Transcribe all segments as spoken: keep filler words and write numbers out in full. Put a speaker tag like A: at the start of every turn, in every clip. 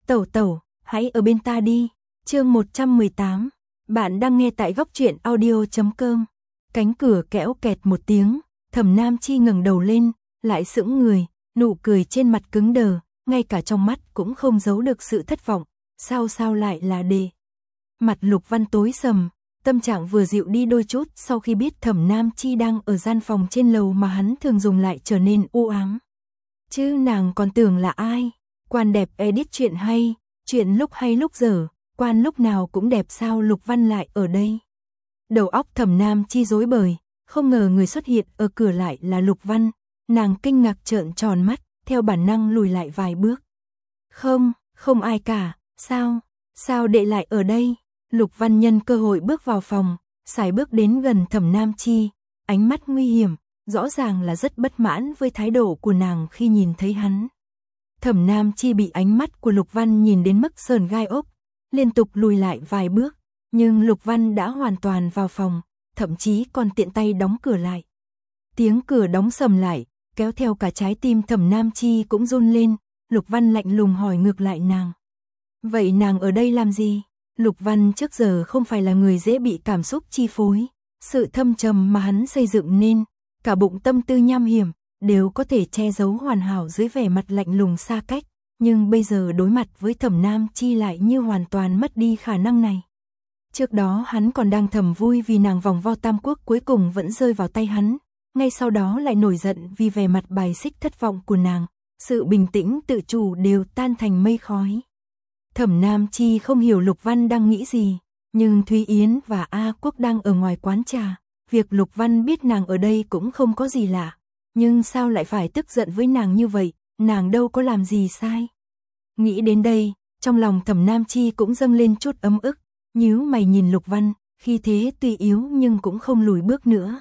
A: Tẩu tẩu, hãy ở bên ta đi. Chương một trăm mười tám. Bạn đang nghe tại góc truyện audio chấm com. Cánh cửa kẽo kẹt một tiếng, Thẩm Nam Chi ngẩng đầu lên, lại sững người, nụ cười trên mặt cứng đờ, ngay cả trong mắt cũng không giấu được sự thất vọng. Sao sao lại là đệ? Mặt Lục Văn tối sầm, tâm trạng vừa dịu đi đôi chút sau khi biết Thẩm Nam Chi đang ở gian phòng trên lầu mà hắn thường dùng lại trở nên u ám. Chứ nàng còn tưởng là ai? Quan đẹp edit chuyện hay, chuyện lúc hay lúc dở, quan lúc nào cũng đẹp sao Lục Văn lại ở đây? Đầu óc Thẩm Nam Chi rối bời, không ngờ người xuất hiện ở cửa lại là Lục Văn, nàng kinh ngạc trợn tròn mắt, theo bản năng lùi lại vài bước. Không, không ai cả, sao, sao đệ lại ở đây? Lục Văn nhân cơ hội bước vào phòng, sải bước đến gần Thẩm Nam Chi, ánh mắt nguy hiểm, rõ ràng là rất bất mãn với thái độ của nàng khi nhìn thấy hắn. Thẩm Nam Chi bị ánh mắt của Lục Văn nhìn đến mức sờn gai ốc, liên tục lùi lại vài bước, nhưng Lục Văn đã hoàn toàn vào phòng, thậm chí còn tiện tay đóng cửa lại. Tiếng cửa đóng sầm lại, kéo theo cả trái tim Thẩm Nam Chi cũng run lên, Lục Văn lạnh lùng hỏi ngược lại nàng. Vậy nàng ở đây làm gì? Lục Văn trước giờ không phải là người dễ bị cảm xúc chi phối, sự thâm trầm mà hắn xây dựng nên, cả bụng tâm tư nham hiểm, đều có thể che giấu hoàn hảo dưới vẻ mặt lạnh lùng xa cách, nhưng bây giờ đối mặt với Thẩm Nam Chi lại như hoàn toàn mất đi khả năng này. Trước đó hắn còn đang thầm vui vì nàng vòng vo tam quốc cuối cùng vẫn rơi vào tay hắn, ngay sau đó lại nổi giận vì vẻ mặt bài xích thất vọng của nàng, sự bình tĩnh tự chủ đều tan thành mây khói. Thẩm Nam Chi không hiểu Lục Văn đang nghĩ gì, nhưng Thúy Yến và A Quốc đang ở ngoài quán trà, việc Lục Văn biết nàng ở đây cũng không có gì lạ, nhưng sao lại phải tức giận với nàng như vậy, nàng đâu có làm gì sai. Nghĩ đến đây, trong lòng Thẩm Nam Chi cũng dâng lên chút ấm ức, nhíu mày nhìn Lục Văn, khi thế tuy yếu nhưng cũng không lùi bước nữa.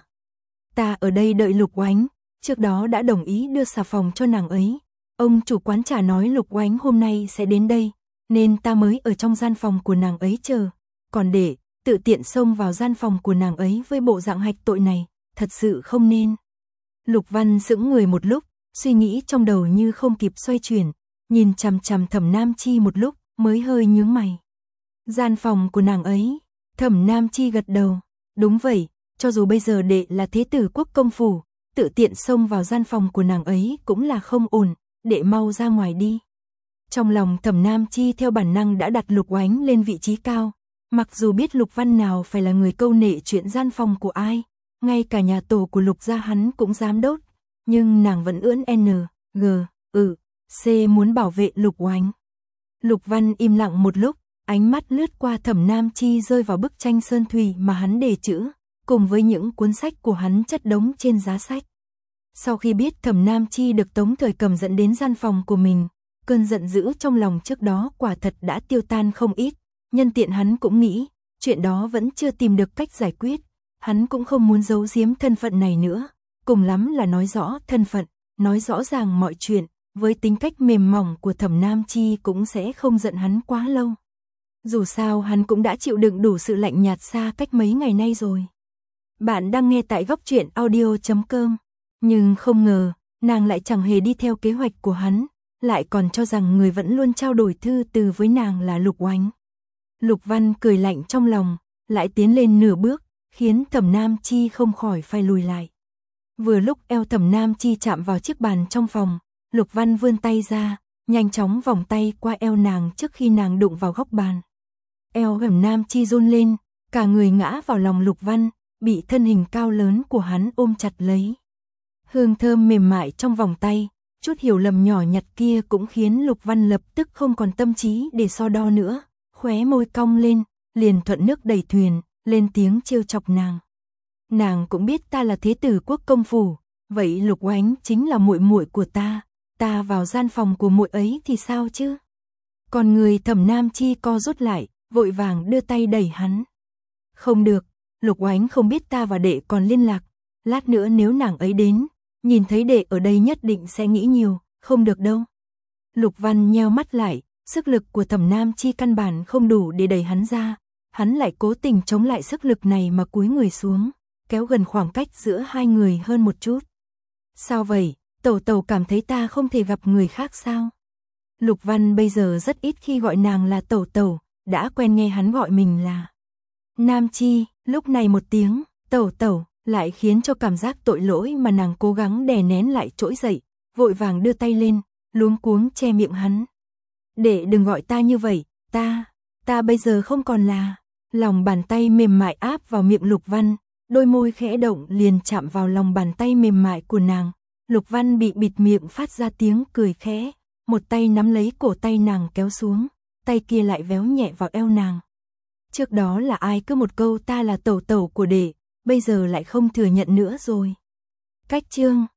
A: Ta ở đây đợi Lục Oánh, trước đó đã đồng ý đưa xà phòng cho nàng ấy. Ông chủ quán trà nói Lục Oánh hôm nay sẽ đến đây, nên ta mới ở trong gian phòng của nàng ấy chờ. Còn để tự tiện xông vào gian phòng của nàng ấy với bộ dạng hạch tội này, thật sự không nên. Lục Văn sững người một lúc, suy nghĩ trong đầu như không kịp xoay chuyển, nhìn chằm chằm Thẩm Nam Chi một lúc, mới hơi nhướng mày. Gian phòng của nàng ấy, Thẩm Nam Chi gật đầu, đúng vậy, cho dù bây giờ đệ là thế tử quốc công phủ, tự tiện xông vào gian phòng của nàng ấy cũng là không ổn, đệ mau ra ngoài đi. Trong lòng Thẩm Nam Chi theo bản năng đã đặt Lục Oánh lên vị trí cao, mặc dù biết Lục Văn nào phải là người câu nệ chuyện gian phòng của ai, ngay cả nhà tổ của Lục gia hắn cũng dám đốt, nhưng nàng vẫn ưỡn N, G, ừ, C muốn bảo vệ Lục Oánh. Lục Văn im lặng một lúc, ánh mắt lướt qua Thẩm Nam Chi rơi vào bức tranh sơn thủy mà hắn đề chữ, cùng với những cuốn sách của hắn chất đống trên giá sách. Sau khi biết Thẩm Nam Chi được Tống Thời Cầm dẫn đến gian phòng của mình, cơn giận dữ trong lòng trước đó quả thật đã tiêu tan không ít, nhân tiện hắn cũng nghĩ, chuyện đó vẫn chưa tìm được cách giải quyết, hắn cũng không muốn giấu giếm thân phận này nữa, cùng lắm là nói rõ thân phận, nói rõ ràng mọi chuyện, với tính cách mềm mỏng của Thẩm Nam Chi cũng sẽ không giận hắn quá lâu. Dù sao hắn cũng đã chịu đựng đủ sự lạnh nhạt xa cách mấy ngày nay rồi. Bạn đang nghe tại góc truyện audio chấm com, nhưng không ngờ, nàng lại chẳng hề đi theo kế hoạch của hắn, lại còn cho rằng người vẫn luôn trao đổi thư từ với nàng là Lục Oánh. Lục Văn cười lạnh trong lòng, lại tiến lên nửa bước, khiến Thẩm Nam Chi không khỏi phải lùi lại. Vừa lúc eo Thẩm Nam Chi chạm vào chiếc bàn trong phòng, Lục Văn vươn tay ra, nhanh chóng vòng tay qua eo nàng trước khi nàng đụng vào góc bàn. Eo Thẩm Nam Chi run lên, cả người ngã vào lòng Lục Văn, bị thân hình cao lớn của hắn ôm chặt lấy. Hương thơm mềm mại trong vòng tay, chút hiểu lầm nhỏ nhặt kia cũng khiến Lục Văn lập tức không còn tâm trí để so đo nữa, khóe môi cong lên, liền thuận nước đẩy thuyền, lên tiếng trêu chọc nàng. Nàng cũng biết ta là thế tử quốc công phủ, vậy Lục Oánh chính là muội muội của ta, ta vào gian phòng của muội ấy thì sao chứ? Còn người Thẩm Nam Chi co rút lại, vội vàng đưa tay đẩy hắn. Không được, Lục Oánh không biết ta và đệ còn liên lạc, lát nữa nếu nàng ấy đến, nhìn thấy đệ ở đây nhất định sẽ nghĩ nhiều, không được đâu. Lục Văn nheo mắt lại, sức lực của Thẩm Nam Chi căn bản không đủ để đẩy hắn ra, hắn lại cố tình chống lại sức lực này mà cúi người xuống, kéo gần khoảng cách giữa hai người hơn một chút. Sao vậy, tẩu tẩu cảm thấy ta không thể gặp người khác sao? Lục Văn bây giờ rất ít khi gọi nàng là tẩu tẩu, đã quen nghe hắn gọi mình là Nam Chi, lúc này một tiếng tẩu tẩu lại khiến cho cảm giác tội lỗi mà nàng cố gắng đè nén lại trỗi dậy, vội vàng đưa tay lên, luống cuống che miệng hắn. Để đừng gọi ta như vậy, ta, ta bây giờ không còn là. Lòng bàn tay mềm mại áp vào miệng Lục Văn, đôi môi khẽ động liền chạm vào lòng bàn tay mềm mại của nàng. Lục Văn bị bịt miệng phát ra tiếng cười khẽ, một tay nắm lấy cổ tay nàng kéo xuống, tay kia lại véo nhẹ vào eo nàng. Trước đó là ai cứ một câu ta là tẩu tẩu của đệ, bây giờ lại không thừa nhận nữa rồi. Cách chương